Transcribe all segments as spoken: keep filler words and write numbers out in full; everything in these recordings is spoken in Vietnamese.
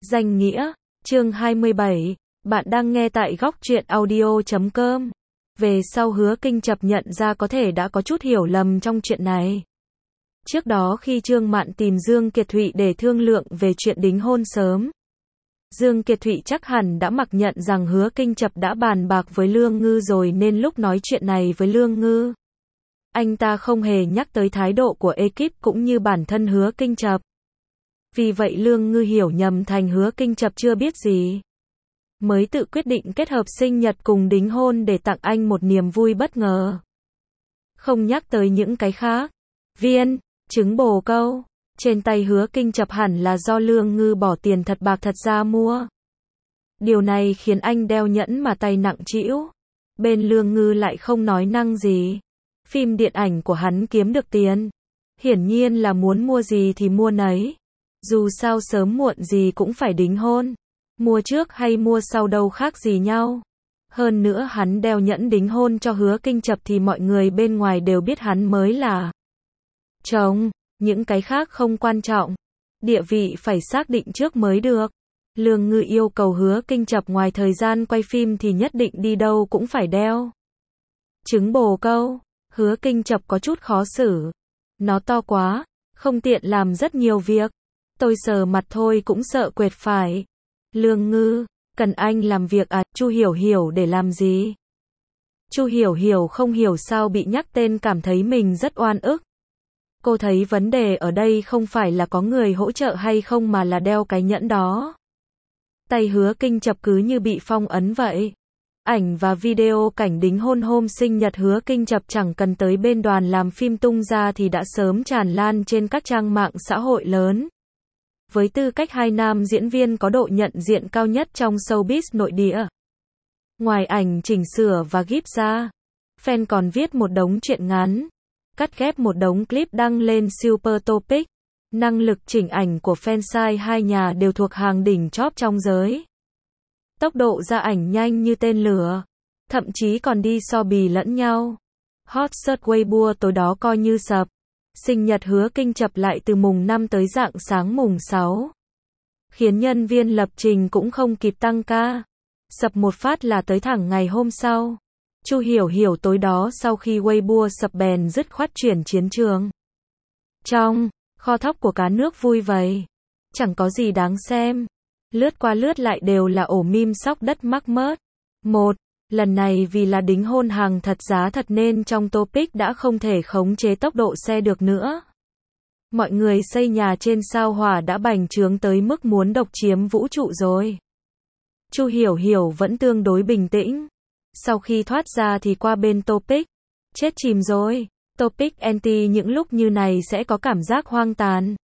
Danh nghĩa, chương hai mươi bảy, bạn đang nghe tại góc truyện audio chấm com. Về sau Hứa Kinh Chập nhận ra có thể đã có chút hiểu lầm trong chuyện này. Trước đó khi Trương Mạn tìm Dương Kiệt Thụy để thương lượng về chuyện đính hôn sớm, Dương Kiệt Thụy chắc hẳn đã mặc nhận rằng Hứa Kinh Chập đã bàn bạc với Lương Ngư rồi, nên lúc nói chuyện này với Lương Ngư, anh ta không hề nhắc tới thái độ của ekip cũng như bản thân Hứa Kinh Chập. Vì vậy Lương Ngư hiểu nhầm thành Hứa Kinh Chập chưa biết gì, mới tự quyết định kết hợp sinh nhật cùng đính hôn để tặng anh một niềm vui bất ngờ. Không nhắc tới những cái khác. Viên, trứng bồ câu, trên tay Hứa Kinh Chập hẳn là do Lương Ngư bỏ tiền thật bạc thật ra mua. Điều này khiến anh đeo nhẫn mà tay nặng trĩu. Bên Lương Ngư lại không nói năng gì. Phim điện ảnh của hắn kiếm được tiền, hiển nhiên là muốn mua gì thì mua nấy. Dù sao sớm muộn gì cũng phải đính hôn. Mua trước hay mua sau đâu khác gì nhau. Hơn nữa hắn đeo nhẫn đính hôn cho Hứa Kinh Chập thì mọi người bên ngoài đều biết hắn mới là chồng. Những cái khác không quan trọng. Địa vị phải xác định trước mới được. Lương Ngư yêu cầu Hứa Kinh Chập ngoài thời gian quay phim thì nhất định đi đâu cũng phải đeo trứng bồ câu. Hứa Kinh Chập có chút khó xử. Nó to quá, không tiện làm rất nhiều việc. Tôi sờ mặt thôi cũng sợ quệt phải. Lương Ngư, cần anh làm việc à? Chu Hiểu Hiểu để làm gì? Chu Hiểu Hiểu không hiểu sao bị nhắc tên cảm thấy mình rất oan ức. Cô thấy vấn đề ở đây không phải là có người hỗ trợ hay không mà là đeo cái nhẫn đó. Tay Hứa Kinh Chập cứ như bị phong ấn vậy. Ảnh và video cảnh đính hôn hôm sinh nhật Hứa Kinh Chập chẳng cần tới bên đoàn làm phim tung ra thì đã sớm tràn lan trên các trang mạng xã hội lớn. Với tư cách hai nam diễn viên có độ nhận diện cao nhất trong showbiz nội địa. Ngoài ảnh chỉnh sửa và gíp ra, fan còn viết một đống truyện ngắn, cắt ghép một đống clip đăng lên Super Topic. Năng lực chỉnh ảnh của fansite hai nhà đều thuộc hàng đỉnh chóp trong giới. Tốc độ ra ảnh nhanh như tên lửa, thậm chí còn đi so bì lẫn nhau. Hot search Weibo tối đó coi như sập. Sinh nhật Hứa Kinh Chập lại từ mùng năm tới rạng sáng mùng sáu. Khiến nhân viên lập trình cũng không kịp tăng ca. Sập một phát là tới thẳng ngày hôm sau. Chu Hiểu Hiểu tối đó sau khi Weibo sập bèn dứt khoát chuyển chiến trường. Trong kho thóc của cá nước vui vậy. Chẳng có gì đáng xem. Lướt qua lướt lại đều là ổ meme sóc đất mắc mớt. Một, lần này vì là đính hôn hàng thật giá thật nên trong topic đã không thể khống chế tốc độ xe được nữa. Mọi người xây nhà trên sao Hỏa đã bành trướng tới mức muốn độc chiếm vũ trụ rồi. Chu Hiểu Hiểu vẫn tương đối bình tĩnh. Sau khi thoát ra thì qua bên topic. Chết chìm rồi. Topic anti những lúc như này sẽ có cảm giác hoang tàn.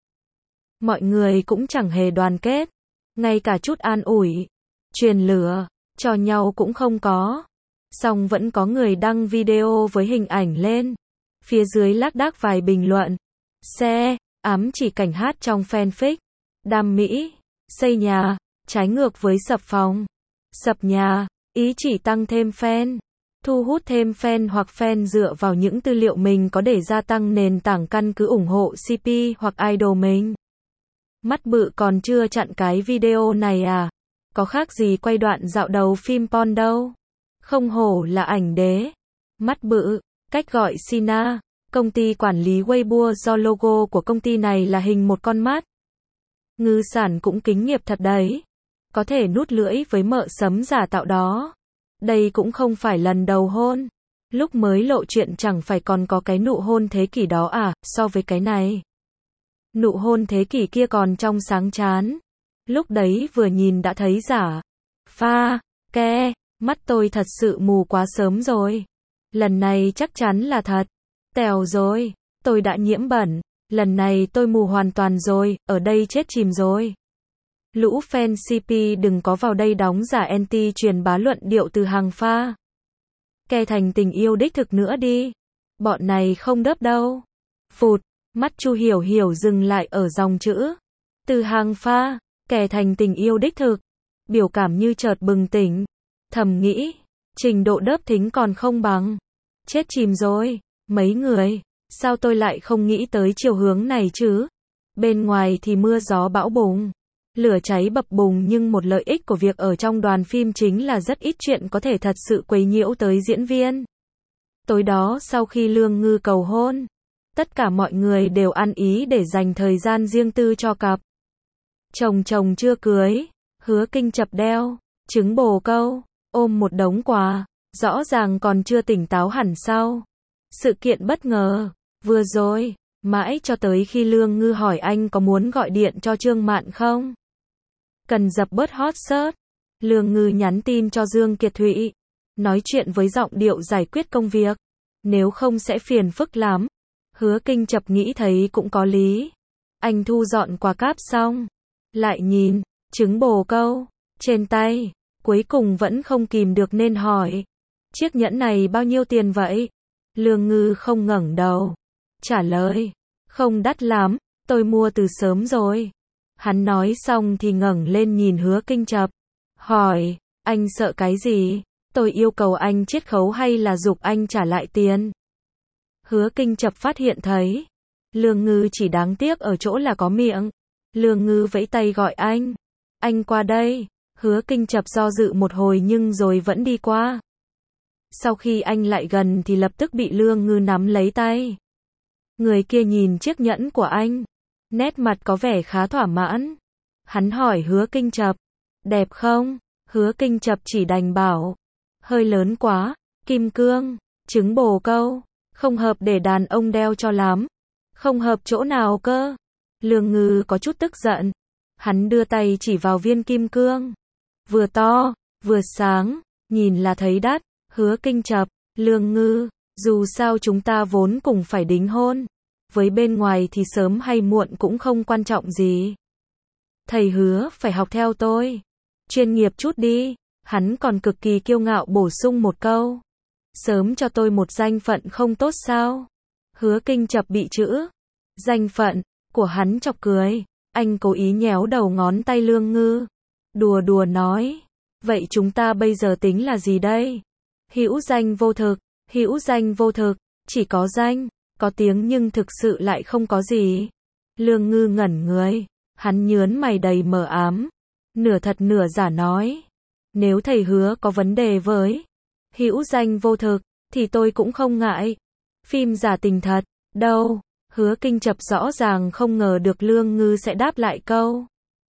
Mọi người cũng chẳng hề đoàn kết. Ngay cả chút an ủi, truyền lửa cho nhau cũng không có. Song vẫn có người đăng video với hình ảnh lên. Phía dưới lác đác vài bình luận. Xe, ám chỉ cảnh hát trong fanfic. Đam mỹ, xây nhà, trái ngược với sập phòng. Sập nhà, ý chỉ tăng thêm fan. Thu hút thêm fan hoặc fan dựa vào những tư liệu mình có để gia tăng nền tảng căn cứ ủng hộ xê pê hoặc idol mình. Mắt bự còn chưa chặn cái video này à? Có khác gì quay đoạn dạo đầu phim porn đâu. Không hổ là ảnh đế. Mắt bự, cách gọi Sina, công ty quản lý Weibo do logo của công ty này là hình một con mắt. Ngư sản cũng kính nghiệp thật đấy. Có thể nút lưỡi với mợ sấm giả tạo đó. Đây cũng không phải lần đầu hôn. Lúc mới lộ chuyện chẳng phải còn có cái nụ hôn thế kỷ đó à, so với cái này. Nụ hôn thế kỷ kia còn trong sáng chán. Lúc đấy vừa nhìn đã thấy giả. Pha, ke, mắt tôi thật sự mù quá sớm rồi. Lần này chắc chắn là thật. Tèo rồi, tôi đã nhiễm bẩn. Lần này tôi mù hoàn toàn rồi, ở đây chết chìm rồi. Lũ fan xê pê đừng có vào đây đóng giả anti truyền bá luận điệu từ hàng pha. Ke thành tình yêu đích thực nữa đi. Bọn này không đớp đâu. Phụt. Mắt Chu Hiểu Hiểu dừng lại ở dòng chữ. Từ hàng pha, kẻ thành tình yêu đích thực. Biểu cảm như chợt bừng tỉnh. Thầm nghĩ, trình độ đớp thính còn không bằng. Chết chìm rồi, mấy người, sao tôi lại không nghĩ tới chiều hướng này chứ? Bên ngoài thì mưa gió bão bùng. Lửa cháy bập bùng nhưng một lợi ích của việc ở trong đoàn phim chính là rất ít chuyện có thể thật sự quấy nhiễu tới diễn viên. Tối đó sau khi Lương Ngư cầu hôn, tất cả mọi người đều ăn ý để dành thời gian riêng tư cho cặp. Chồng chồng chưa cưới, Hứa Kinh Chập đeo trứng bồ câu, ôm một đống quà, rõ ràng còn chưa tỉnh táo hẳn sau sự kiện bất ngờ vừa rồi, mãi cho tới khi Lương Ngư hỏi anh có muốn gọi điện cho Trương Mạn không? Cần dập bớt hot search. Lương Ngư nhắn tin cho Dương Kiệt Thụy, nói chuyện với giọng điệu giải quyết công việc, nếu không sẽ phiền phức lắm. Hứa Kinh Chập nghĩ thấy cũng có lý. Anh thu dọn quà cáp xong, lại nhìn trứng bồ câu trên tay, cuối cùng vẫn không kìm được nên hỏi, chiếc nhẫn này bao nhiêu tiền vậy? Lương Ngư không ngẩng đầu, trả lời, không đắt lắm, tôi mua từ sớm rồi. Hắn nói xong thì ngẩng lên nhìn Hứa Kinh Chập, hỏi, anh sợ cái gì? Tôi yêu cầu anh chiết khấu hay là giục anh trả lại tiền? Hứa Kinh Chập phát hiện thấy, Lương Ngư chỉ đáng tiếc ở chỗ là có miệng. Lương Ngư vẫy tay gọi anh, anh qua đây. Hứa Kinh Chập do dự một hồi nhưng rồi vẫn đi qua. Sau khi anh lại gần thì lập tức bị Lương Ngư nắm lấy tay. Người kia nhìn chiếc nhẫn của anh, nét mặt có vẻ khá thỏa mãn. Hắn hỏi Hứa Kinh Chập, đẹp không? Hứa Kinh Chập chỉ đành bảo, hơi lớn quá, kim cương, trứng bồ câu, không hợp để đàn ông đeo cho lắm. Không hợp chỗ nào cơ? Lương Ngư có chút tức giận. Hắn đưa tay chỉ vào viên kim cương. Vừa to, vừa sáng, nhìn là thấy đắt. Hứa Kinh Chập, Lương Ngư, dù sao chúng ta vốn cùng phải đính hôn. Với bên ngoài thì sớm hay muộn cũng không quan trọng gì. Thầy hứa phải học theo tôi. Chuyên nghiệp chút đi. Hắn còn cực kỳ kiêu ngạo bổ sung một câu. Sớm cho tôi một danh phận không tốt sao? Hứa Kinh Chập bị chữ danh phận của hắn chọc cười. Anh cố ý nhéo đầu ngón tay Lương Ngư, đùa đùa nói, vậy chúng ta bây giờ tính là gì đây? Hữu danh vô thực, hữu danh vô thực, chỉ có danh, có tiếng nhưng thực sự lại không có gì. Lương Ngư ngẩn người, hắn nhớn mày đầy mờ ám, nửa thật nửa giả nói, nếu thầy hứa có vấn đề với hữu danh vô thực, thì tôi cũng không ngại. Phim giả tình thật, đâu? Hứa Kinh Chập rõ ràng không ngờ được Lương Ngư sẽ đáp lại câu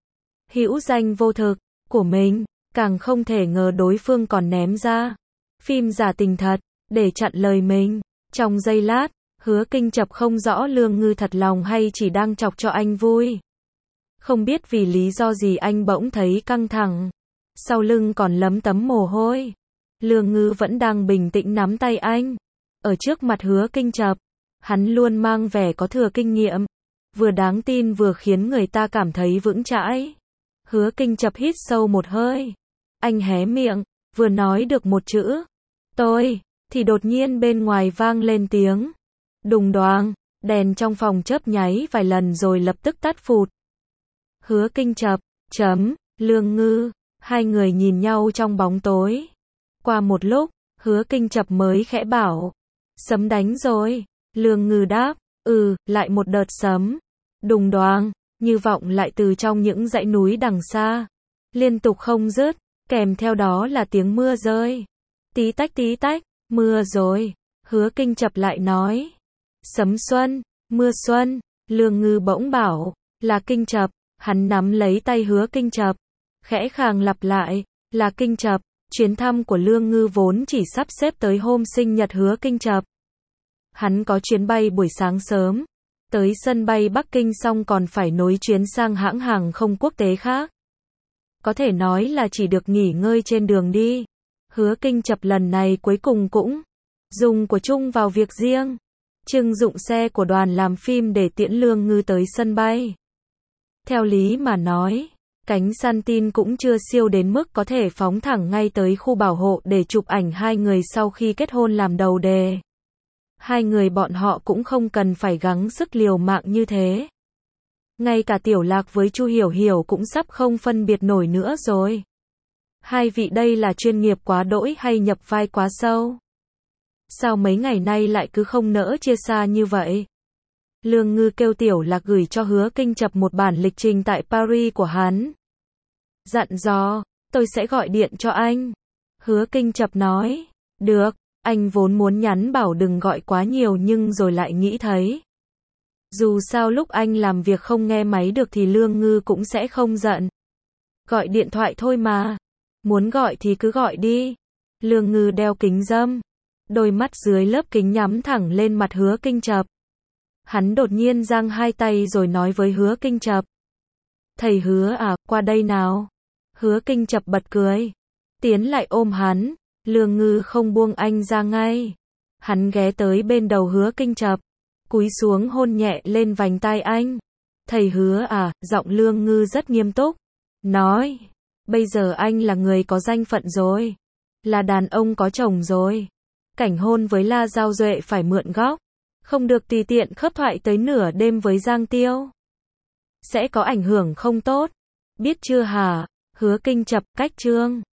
hữu danh vô thực của mình, càng không thể ngờ đối phương còn ném ra phim giả tình thật để chặn lời mình. Trong giây lát, Hứa Kinh Chập không rõ Lương Ngư thật lòng hay chỉ đang chọc cho anh vui. Không biết vì lý do gì anh bỗng thấy căng thẳng, sau lưng còn lấm tấm mồ hôi. Lương Ngư vẫn đang bình tĩnh nắm tay anh. Ở trước mặt Hứa Kinh Chập, hắn luôn mang vẻ có thừa kinh nghiệm, vừa đáng tin vừa khiến người ta cảm thấy vững chãi. Hứa Kinh Chập hít sâu một hơi. Anh hé miệng, vừa nói được một chữ, tôi, thì đột nhiên bên ngoài vang lên tiếng đùng đoàng, đèn trong phòng chớp nháy vài lần rồi lập tức tắt phụt. Hứa Kinh Chập, chấm, Lương Ngư, hai người nhìn nhau trong bóng tối. Qua một lúc, Hứa Kinh Chập mới khẽ bảo, sấm đánh rồi. Lương Ngư đáp, ừ, lại một đợt sấm. Đùng đoàng, như vọng lại từ trong những dãy núi đằng xa. Liên tục không dứt, kèm theo đó là tiếng mưa rơi. Tí tách tí tách, mưa rồi. Hứa Kinh Chập lại nói, sấm xuân, mưa xuân. Lương Ngư bỗng bảo, là Kinh Chập. Hắn nắm lấy tay Hứa Kinh Chập, khẽ khàng lặp lại, là Kinh Chập. Chuyến thăm của Lương Ngư vốn chỉ sắp xếp tới hôm sinh nhật Hứa Kinh Chập. Hắn có chuyến bay buổi sáng sớm, tới sân bay Bắc Kinh xong còn phải nối chuyến sang hãng hàng không quốc tế khác. Có thể nói là chỉ được nghỉ ngơi trên đường đi. Hứa Kinh Chập lần này cuối cùng cũng dùng của chung vào việc riêng. Trưng dụng xe của đoàn làm phim để tiễn Lương Ngư tới sân bay. Theo lý mà nói, cánh săn tin cũng chưa siêu đến mức có thể phóng thẳng ngay tới khu bảo hộ để chụp ảnh hai người sau khi kết hôn làm đầu đề. Hai người bọn họ cũng không cần phải gắng sức liều mạng như thế. Ngay cả Tiểu Lạc với Chu Hiểu Hiểu cũng sắp không phân biệt nổi nữa rồi. Hai vị đây là chuyên nghiệp quá đỗi hay nhập vai quá sâu? Sao mấy ngày nay lại cứ không nỡ chia xa như vậy? Lương Ngư kêu Tiểu Lạc gửi cho Hứa Kinh Chập một bản lịch trình tại Paris của hắn. Dặn dò, tôi sẽ gọi điện cho anh. Hứa Kinh Chập nói, được, anh vốn muốn nhắn bảo đừng gọi quá nhiều nhưng rồi lại nghĩ thấy. Dù sao lúc anh làm việc không nghe máy được thì Lương Ngư cũng sẽ không giận. Gọi điện thoại thôi mà. Muốn gọi thì cứ gọi đi. Lương Ngư đeo kính râm. Đôi mắt dưới lớp kính nhắm thẳng lên mặt Hứa Kinh Chập. Hắn đột nhiên giang hai tay rồi nói với Hứa Kinh Chập. Thầy Hứa à, qua đây nào. Hứa Kinh Chập bật cười. Tiến lại ôm hắn. Lương Ngư không buông anh ra ngay. Hắn ghé tới bên đầu Hứa Kinh Chập. Cúi xuống hôn nhẹ lên vành tai anh. Thầy Hứa à, giọng Lương Ngư rất nghiêm túc. Nói, bây giờ anh là người có danh phận rồi. Là đàn ông có chồng rồi. Cảnh hôn với La Giao Duệ phải mượn góc. Không được tùy tiện khớp thoại tới nửa đêm với Giang Tiêu. Sẽ có ảnh hưởng không tốt. Biết chưa hả? Hứa Kinh Chập cách trương.